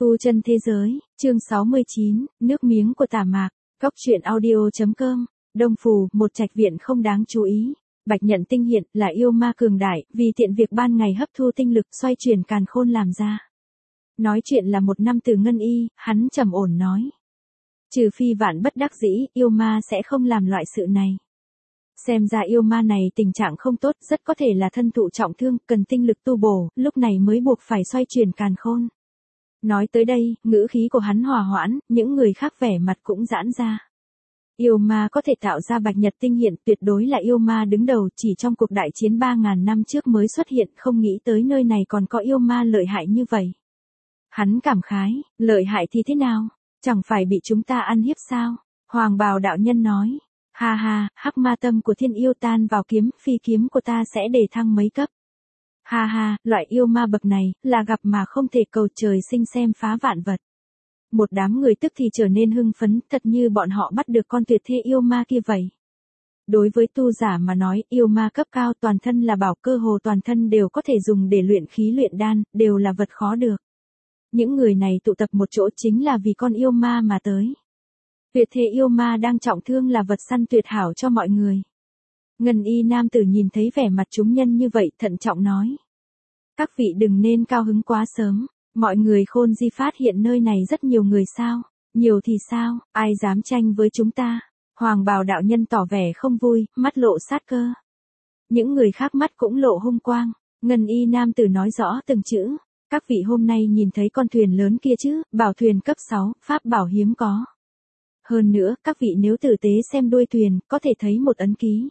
Tu chân thế giới, chương 69, nước miếng của Tả Mạc, Góc truyện audio.com, Đông Phù, một trạch viện không đáng chú ý. Bạch Nhận Tinh hiện là yêu ma cường đại, vì tiện việc ban ngày hấp thu tinh lực xoay chuyển càn khôn làm ra. Nói chuyện là một nam tử ngân y, hắn trầm ổn nói. Trừ phi vạn bất đắc dĩ, yêu ma sẽ không làm loại sự này. Xem ra yêu ma này tình trạng không tốt, rất có thể là thân thụ trọng thương, cần tinh lực tu bổ, lúc này mới buộc phải xoay chuyển càn khôn. Nói tới đây, ngữ khí của hắn hòa hoãn, những người khác vẻ mặt cũng giãn ra. Yêu ma có thể tạo ra Bạch Nhật Tinh hiện tuyệt đối là yêu ma đứng đầu, chỉ trong cuộc đại chiến 3.000 năm trước mới xuất hiện, không nghĩ tới nơi này còn có yêu ma lợi hại như vậy. Hắn cảm khái, lợi hại thì thế nào, chẳng phải bị chúng ta ăn hiếp sao? Hoàng bào đạo nhân nói, ha ha, hắc ma tâm của thiên yêu tan vào kiếm, phi kiếm của ta sẽ đề thăng mấy cấp. Ha ha, loại yêu ma bậc này, là gặp mà không thể cầu trời sinh xem phá vạn vật. Một đám người tức thì trở nên hưng phấn, thật như bọn họ bắt được con tuyệt thế yêu ma kia vậy. Đối với tu giả mà nói, yêu ma cấp cao toàn thân là bảo, cơ hồ toàn thân đều có thể dùng để luyện khí luyện đan, đều là vật khó được. Những người này tụ tập một chỗ chính là vì con yêu ma mà tới. Tuyệt thế yêu ma đang trọng thương là vật săn tuyệt hảo cho mọi người. Ngân y nam tử nhìn thấy vẻ mặt chúng nhân như vậy, thận trọng nói. Các vị đừng nên cao hứng quá sớm, mọi người khôn di phát hiện nơi này rất nhiều người sao, nhiều thì sao, ai dám tranh với chúng ta. Hoàng bào đạo nhân tỏ vẻ không vui, mắt lộ sát cơ. Những người khác mắt cũng lộ hung quang, ngân y nam tử nói rõ từng chữ. Các vị hôm nay nhìn thấy con thuyền lớn kia chứ, bảo thuyền cấp 6, pháp bảo hiếm có. Hơn nữa, các vị nếu tử tế xem đuôi thuyền, có thể thấy một ấn ký.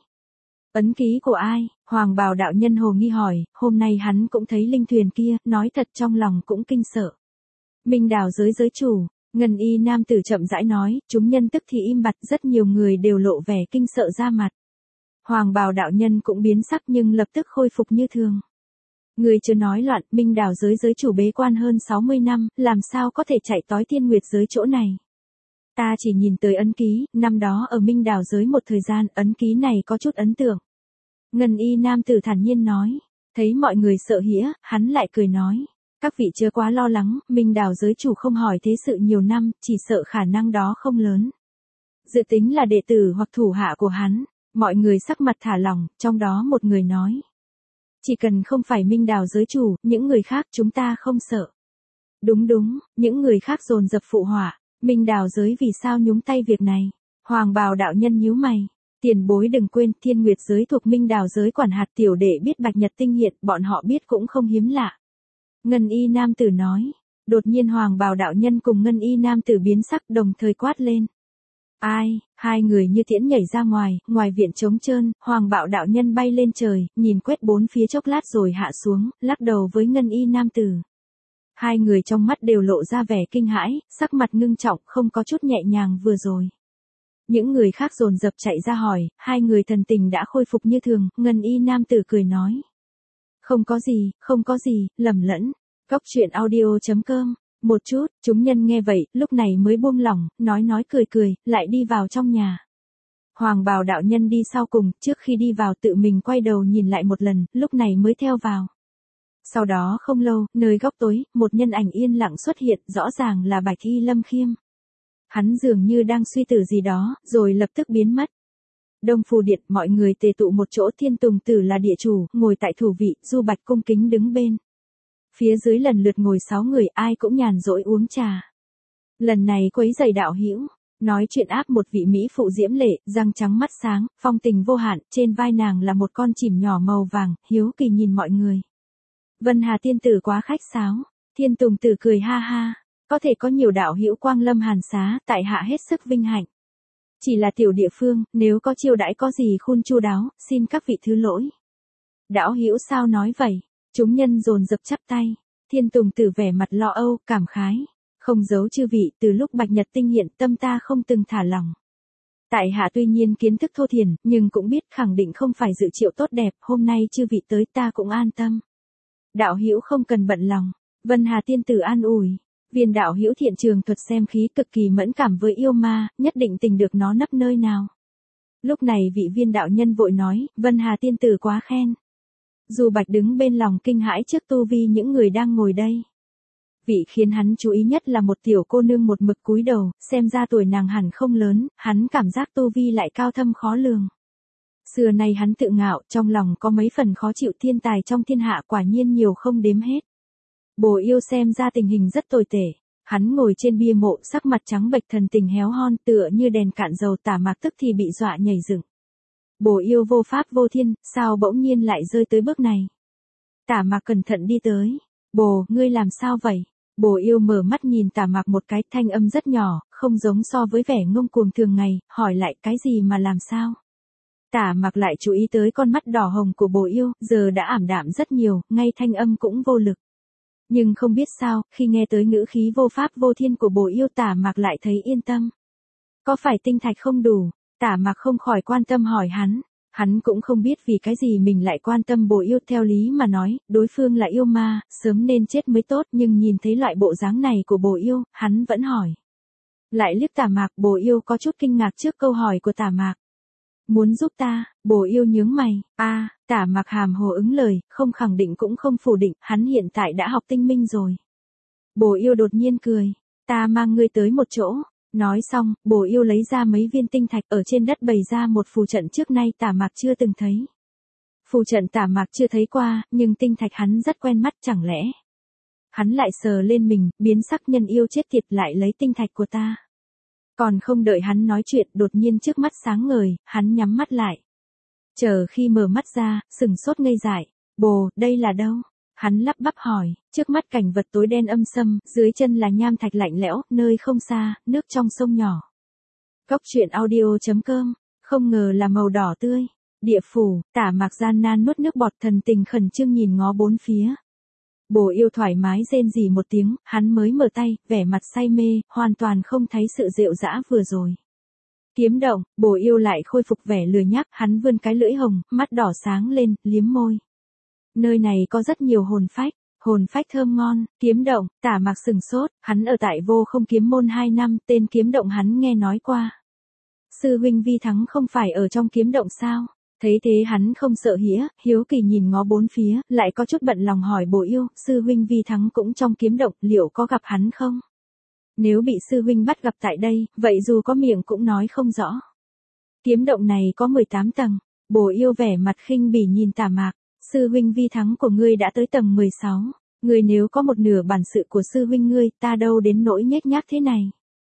Ấn ký của ai? Hoàng bào đạo nhân hồ nghi hỏi, hôm nay hắn cũng thấy linh thuyền kia, nói thật trong lòng cũng kinh sợ. Minh Đào giới chủ, ngân y nam tử chậm rãi nói, chúng nhân tức thì im bặt, rất nhiều người đều lộ vẻ kinh sợ ra mặt. Hoàng bào đạo nhân cũng biến sắc nhưng lập tức khôi phục như thường. Người chưa nói loạn, Minh Đào giới chủ bế quan hơn 60 năm, làm sao có thể chạy tối Thiên Nguyệt giới chỗ này. Ta chỉ nhìn tới ấn ký, năm đó ở Minh Đào giới một thời gian, ấn ký này có chút ấn tượng. Ngân y nam tử thản nhiên nói, thấy mọi người sợ hãi, hắn lại cười nói. Các vị chớ quá lo lắng, Minh Đào giới chủ không hỏi thế sự nhiều năm, chỉ sợ khả năng đó không lớn. Dự tính là đệ tử hoặc thủ hạ của hắn, mọi người sắc mặt thả lỏng, trong đó một người nói. Chỉ cần không phải Minh Đào giới chủ, những người khác chúng ta không sợ. Đúng, những người khác dồn dập phụ họa, Minh Đào giới vì sao nhúng tay việc này. Hoàng bào đạo nhân nhíu mày, tiền bối đừng quên, Thiên Nguyệt giới thuộc Minh Đào giới quản hạt, tiểu đệ biết Bạch Nhật Tinh hiện, bọn họ biết cũng không hiếm lạ. Ngân y nam tử nói, đột nhiên hoàng bào đạo nhân cùng ngân y nam tử biến sắc đồng thời quát lên. Ai, hai người như tiễn nhảy ra ngoài viện trống trơn, hoàng bạo đạo nhân bay lên trời, nhìn quét bốn phía chốc lát rồi hạ xuống, lắc đầu với ngân y nam tử. Hai người trong mắt đều lộ ra vẻ kinh hãi, sắc mặt ngưng trọng, không có chút nhẹ nhàng vừa rồi. Những người khác dồn dập chạy ra hỏi, hai người thần tình đã khôi phục như thường, ngân y nam tử cười nói. Không có gì, lầm lẫn. Góc truyện audio.com. Một chút, chúng nhân nghe vậy, lúc này mới buông lỏng, nói cười, lại đi vào trong nhà. Hoàng bào đạo nhân đi sau cùng, trước khi đi vào tự mình quay đầu nhìn lại một lần, lúc này mới theo vào. Sau đó không lâu, nơi góc tối, một nhân ảnh yên lặng xuất hiện, rõ ràng là Bạch Y Lâm Khiêm. Hắn dường như đang suy tư gì đó, rồi lập tức biến mất. Đông Phù Điện, mọi người tề tụ một chỗ, Thiên Tùng Tử là địa chủ, ngồi tại thủ vị, Du Bạch cung kính đứng bên. Phía dưới lần lượt ngồi 6 người, ai cũng nhàn rỗi uống trà. Lần này quấy rầy đạo hữu, nói chuyện áp một vị mỹ phụ diễm lệ, răng trắng mắt sáng, phong tình vô hạn, trên vai nàng là một con chìm nhỏ màu vàng, hiếu kỳ nhìn mọi người. Vân Hà tiên tử quá khách sáo, Thiên Tùng Tử cười ha ha, có thể có nhiều đạo hữu quang lâm hàn xá, tại hạ hết sức vinh hạnh. Chỉ là tiểu địa phương, nếu có chiêu đãi có gì khôn chu đáo, xin các vị thứ lỗi. Đạo hữu sao nói vậy? Chúng nhân dồn dập chắp tay, Thiên Tùng Tử vẻ mặt lo âu, cảm khái. Không giấu chư vị, từ lúc Bạch Nhật Tinh hiện tâm ta không từng thả lỏng. Tại hạ tuy nhiên kiến thức thô thiển, nhưng cũng biết khẳng định không phải dự triệu tốt đẹp, hôm nay chư vị tới ta cũng an tâm. Đạo hữu không cần bận lòng, Vân Hà tiên tử an ủi. Viên đạo hữu thiện trường thuật xem khí cực kỳ mẫn cảm với yêu ma, nhất định tình được nó nấp nơi nào. Lúc này vị viên đạo nhân vội nói, Vân Hà tiên tử quá khen. Dù Bạch đứng bên lòng kinh hãi trước tu vi những người đang ngồi đây. Vị khiến hắn chú ý nhất là một tiểu cô nương một mực cúi đầu, xem ra tuổi nàng hẳn không lớn, hắn cảm giác tu vi lại cao thâm khó lường. Xưa nay hắn tự ngạo, trong lòng có mấy phần khó chịu, thiên tài trong thiên hạ quả nhiên nhiều không đếm hết. Bồ Yêu xem ra tình hình rất tồi tệ. Hắn ngồi trên bia mộ, sắc mặt trắng bệch, thần tình héo hon, tựa như đèn cạn dầu. Tả Mạc tức thì bị dọa nhảy dựng. Bồ Yêu vô pháp vô thiên, sao bỗng nhiên lại rơi tới bước này? Tả Mạc cẩn thận đi tới. Bồ, ngươi làm sao vậy? Bồ Yêu mở mắt nhìn Tả Mạc một cái, thanh âm rất nhỏ, không giống so với vẻ ngông cuồng thường ngày, hỏi lại cái gì mà làm sao? Tả Mạc lại chú ý tới con mắt đỏ hồng của Bồ Yêu, giờ đã ảm đạm rất nhiều, ngay thanh âm cũng vô lực. Nhưng không biết sao, khi nghe tới ngữ khí vô pháp vô thiên của Bồ Yêu, Tả Mạc lại thấy yên tâm. Có phải tinh thạch không đủ? Tả Mạc không khỏi quan tâm hỏi hắn. Hắn cũng không biết vì cái gì mình lại quan tâm Bồ Yêu, theo lý mà nói, đối phương là yêu ma, sớm nên chết mới tốt, nhưng nhìn thấy loại bộ dáng này của Bồ Yêu, hắn vẫn hỏi. Lại liếc Tả Mạc, Bồ Yêu có chút kinh ngạc trước câu hỏi của Tả Mạc. Muốn giúp ta? Bồ Yêu nhướng mày. Tả Mạc hàm hồ ứng lời, không khẳng định cũng không phủ định, hắn hiện tại đã học tinh minh rồi. Bồ Yêu đột nhiên cười. Ta mang ngươi tới một chỗ. Nói xong, Bồ Yêu lấy ra mấy viên tinh thạch, ở trên đất bày ra một phù trận trước nay Tả Mạc chưa từng thấy. Phù trận Tả Mạc chưa thấy qua, nhưng tinh thạch hắn rất quen mắt, chẳng lẽ. Hắn lại sờ lên mình, biến sắc, nhân yêu chết tiệt, lại lấy tinh thạch của ta. Còn không đợi hắn nói chuyện, đột nhiên trước mắt sáng ngời, hắn nhắm mắt lại. Chờ khi mở mắt ra, sừng sốt ngây dại. Bồ, đây là đâu? Hắn lắp bắp hỏi, trước mắt cảnh vật tối đen âm sâm, dưới chân là nham thạch lạnh lẽo, nơi không xa, nước trong sông nhỏ. Góc truyện audio.com, không ngờ là màu đỏ tươi. Địa phủ, Tả Mạc gian nan nuốt nước bọt, thần tình khẩn trương nhìn ngó bốn phía. Bồ Yêu thoải mái rên rỉ một tiếng, hắn mới mở tay, vẻ mặt say mê, hoàn toàn không thấy sự rệu rã vừa rồi. Kiếm động, Bồ Yêu lại khôi phục vẻ lười nhác, hắn vươn cái lưỡi hồng, mắt đỏ sáng lên, liếm môi. Nơi này có rất nhiều hồn phách thơm ngon. Kiếm động, Tả Mạc sừng sốt, hắn ở tại Vô Không kiếm môn 2 năm, tên kiếm động hắn nghe nói qua. Sư huynh Vi Thắng không phải ở trong kiếm động sao? Thấy thế hắn không sợ hĩa, hiếu kỳ nhìn ngó bốn phía, lại có chút bận lòng hỏi Bồ Yêu, sư huynh Vi Thắng cũng trong kiếm động, liệu có gặp hắn không? Nếu bị sư huynh bắt gặp tại đây, vậy dù có miệng cũng nói không rõ. Kiếm động này có 18 tầng, Bồ Yêu vẻ mặt khinh bỉ nhìn Tả Mạc, sư huynh Vi Thắng của ngươi đã tới tầng 16, ngươi nếu có một nửa bản sự của sư huynh ngươi, ta đâu đến nỗi nhếch nhác thế này.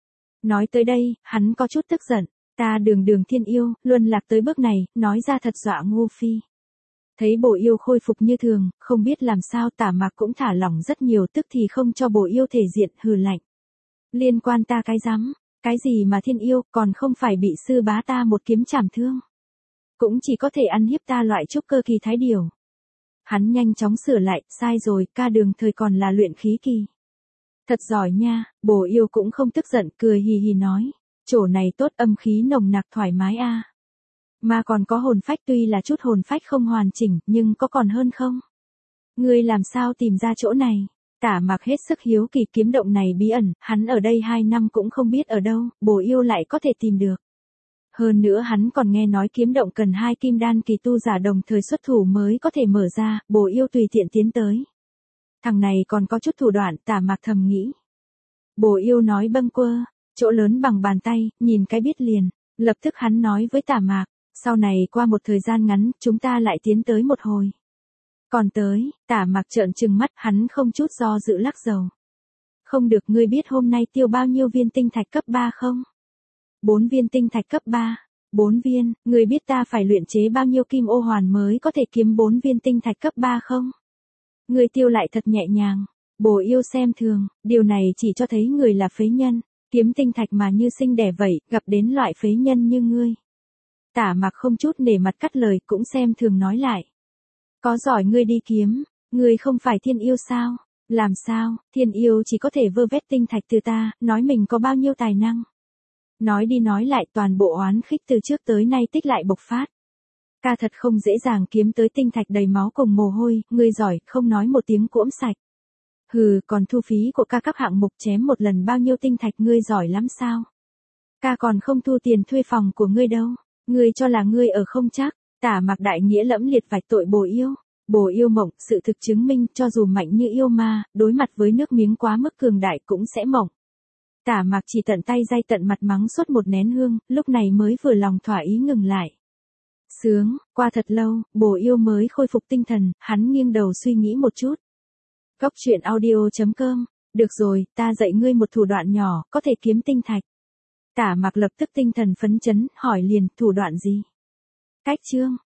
Nói tới đây, hắn có chút tức giận. Ta đường đường thiên yêu, luân lạc tới bước này, nói ra thật dọa Ngô Phi. Thấy Bồ Yêu khôi phục như thường, không biết làm sao Tả Mạc cũng thả lỏng rất nhiều, tức thì không cho Bồ Yêu thể diện, hừ lạnh. Liên quan ta cái rắm, cái gì mà thiên yêu, còn không phải bị sư bá ta một kiếm chảm thương. Cũng chỉ có thể ăn hiếp ta loại trúc cơ kỳ thái điều. Hắn nhanh chóng sửa lại, sai rồi, ca đường thời còn là luyện khí kỳ. Thật giỏi nha, Bồ Yêu cũng không tức giận, cười hì hì nói. Chỗ này tốt, âm khí nồng nặc thoải mái a. Mà còn có hồn phách, tuy là chút hồn phách không hoàn chỉnh, nhưng có còn hơn không? Ngươi làm sao tìm ra chỗ này? Tả Mạc hết sức hiếu kỳ, kiếm động này bí ẩn, hắn ở đây 2 năm cũng không biết ở đâu, Bồ Yêu lại có thể tìm được. Hơn nữa hắn còn nghe nói kiếm động cần 2 kim đan kỳ tu giả đồng thời xuất thủ mới có thể mở ra, Bồ Yêu tùy tiện tiến tới. Thằng này còn có chút thủ đoạn, Tả Mạc thầm nghĩ. Bồ Yêu nói bâng quơ. Chỗ lớn bằng bàn tay, nhìn cái biết liền. Lập tức hắn nói với Tả Mạc, sau này qua một thời gian ngắn, chúng ta lại tiến tới một hồi. Còn tới, Tả Mạc trợn trừng mắt, hắn không chút do dự lắc đầu. Không được, ngươi biết hôm nay tiêu bao nhiêu viên tinh thạch cấp 3 không? 4 viên tinh thạch cấp 3. 4 viên, ngươi biết ta phải luyện chế bao nhiêu kim ô hoàn mới có thể kiếm 4 viên tinh thạch cấp 3 không? Ngươi tiêu lại thật nhẹ nhàng. Bồ Yêu xem thường, điều này chỉ cho thấy người là phế nhân. Kiếm tinh thạch mà như sinh đẻ vậy, gặp đến loại phế nhân như ngươi. Tả Mạc không chút nể mặt cắt lời, cũng xem thường nói lại. Có giỏi ngươi đi kiếm, ngươi không phải thiên yêu sao? Làm sao, thiên yêu chỉ có thể vơ vét tinh thạch từ ta, nói mình có bao nhiêu tài năng. Nói đi nói lại, toàn bộ oán khích từ trước tới nay tích lại bộc phát. Ca thật không dễ dàng kiếm tới tinh thạch đầy máu cùng mồ hôi, ngươi giỏi, không nói một tiếng cỗm sạch. Hừ, còn thu phí của ca các hạng mục chém một lần bao nhiêu tinh thạch, ngươi giỏi lắm sao? Ca còn không thu tiền thuê phòng của ngươi đâu. Ngươi cho là ngươi ở không chắc. Tả Mạc đại nghĩa lẫm liệt vạch tội Bồ Yêu. Bồ yêu mộng, sự thực chứng minh cho dù mạnh như yêu ma, đối mặt với nước miếng quá mức cường đại cũng sẽ mộng. Tả Mạc chỉ tận tay day tận mặt mắng suốt một nén hương, lúc này mới vừa lòng thỏa ý ngừng lại. Sướng, qua thật lâu, bồ yêu mới khôi phục tinh thần, hắn nghiêng đầu suy nghĩ một chút. Cốc truyện audio.com, được rồi, ta dạy ngươi một thủ đoạn nhỏ, có thể kiếm tinh thạch. Tả Mạc lập tức tinh thần phấn chấn, hỏi liền, thủ đoạn gì? Cách chương,